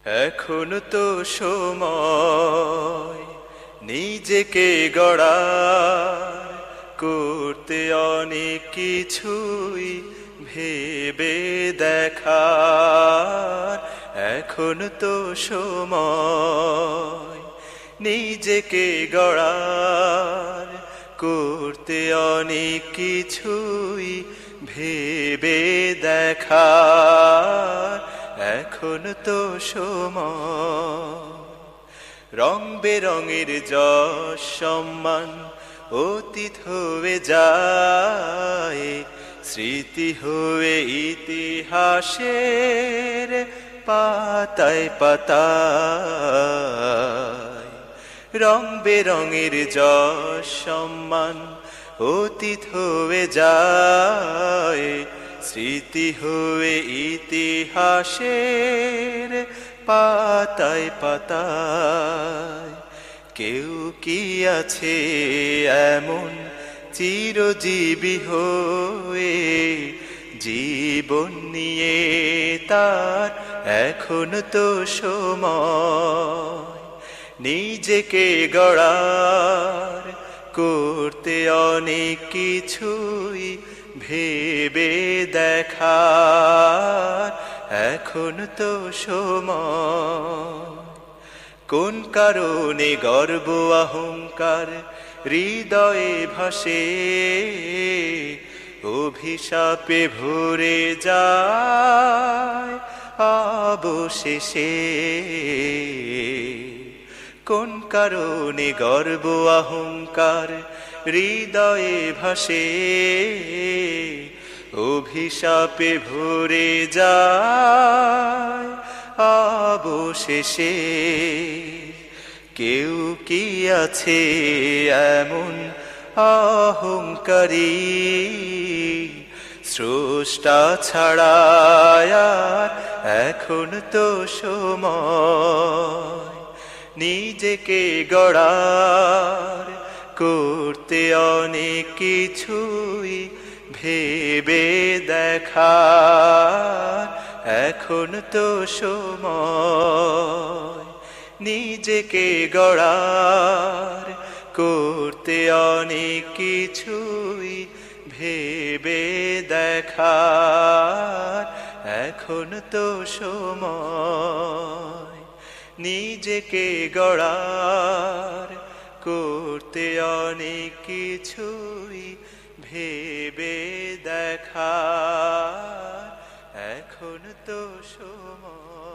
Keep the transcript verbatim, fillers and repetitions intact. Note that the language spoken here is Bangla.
এখন তো সময় নিজেকে গড়ার, করতে অনেক কিছুই ভেবে দেখার। এখন তো সময় নিজেকে গড়ার, করতে অনেক কিছুই ভেবে দেখার। এখন তো সময় রং বেরঙের যশ সম্মান অতীত হয়ে যায়, স্মৃতি হয়ে ইতিহাসের পাতায় পাতায়। রং বেরঙের যশ সম্মান অতীত হয়ে যায়, স্মৃতি হয়ে ইতিহাসের পাতায় পাতায়। কেউ কি আছে এমন চিরজীবী হয়ে, জীবন নিয়ে তার এখন তো সময় নিজেকে গড়ার, করতে অনেক কিছুই ভেবে দেখার। এখন তো সময় কোন কারণে গর্ব অহংকার হৃদয়ে ভাসে, অভিশাপে ভরে যায় অবশেষে। কোন কারণে গর্ব অহংকার হৃদয়ে ভাসে, অভিশাপে ভরে যায় অবশেষে। কেউ কি আছে এমন অহংকারী, স্রষ্টা ছাড়া আর এখন তো সময় নিজেকে গড়ার, করতে অনেক কিছুই ভেবে দেখার। এখন তো সময় নিজেকে গড়ার, করতে অনেক কিছুই ভেবে দেখার। এখন তো সময় নিজেকে গড়ার, করতে অনেক কিছুই ভেবে দেখার। এখন তো সময়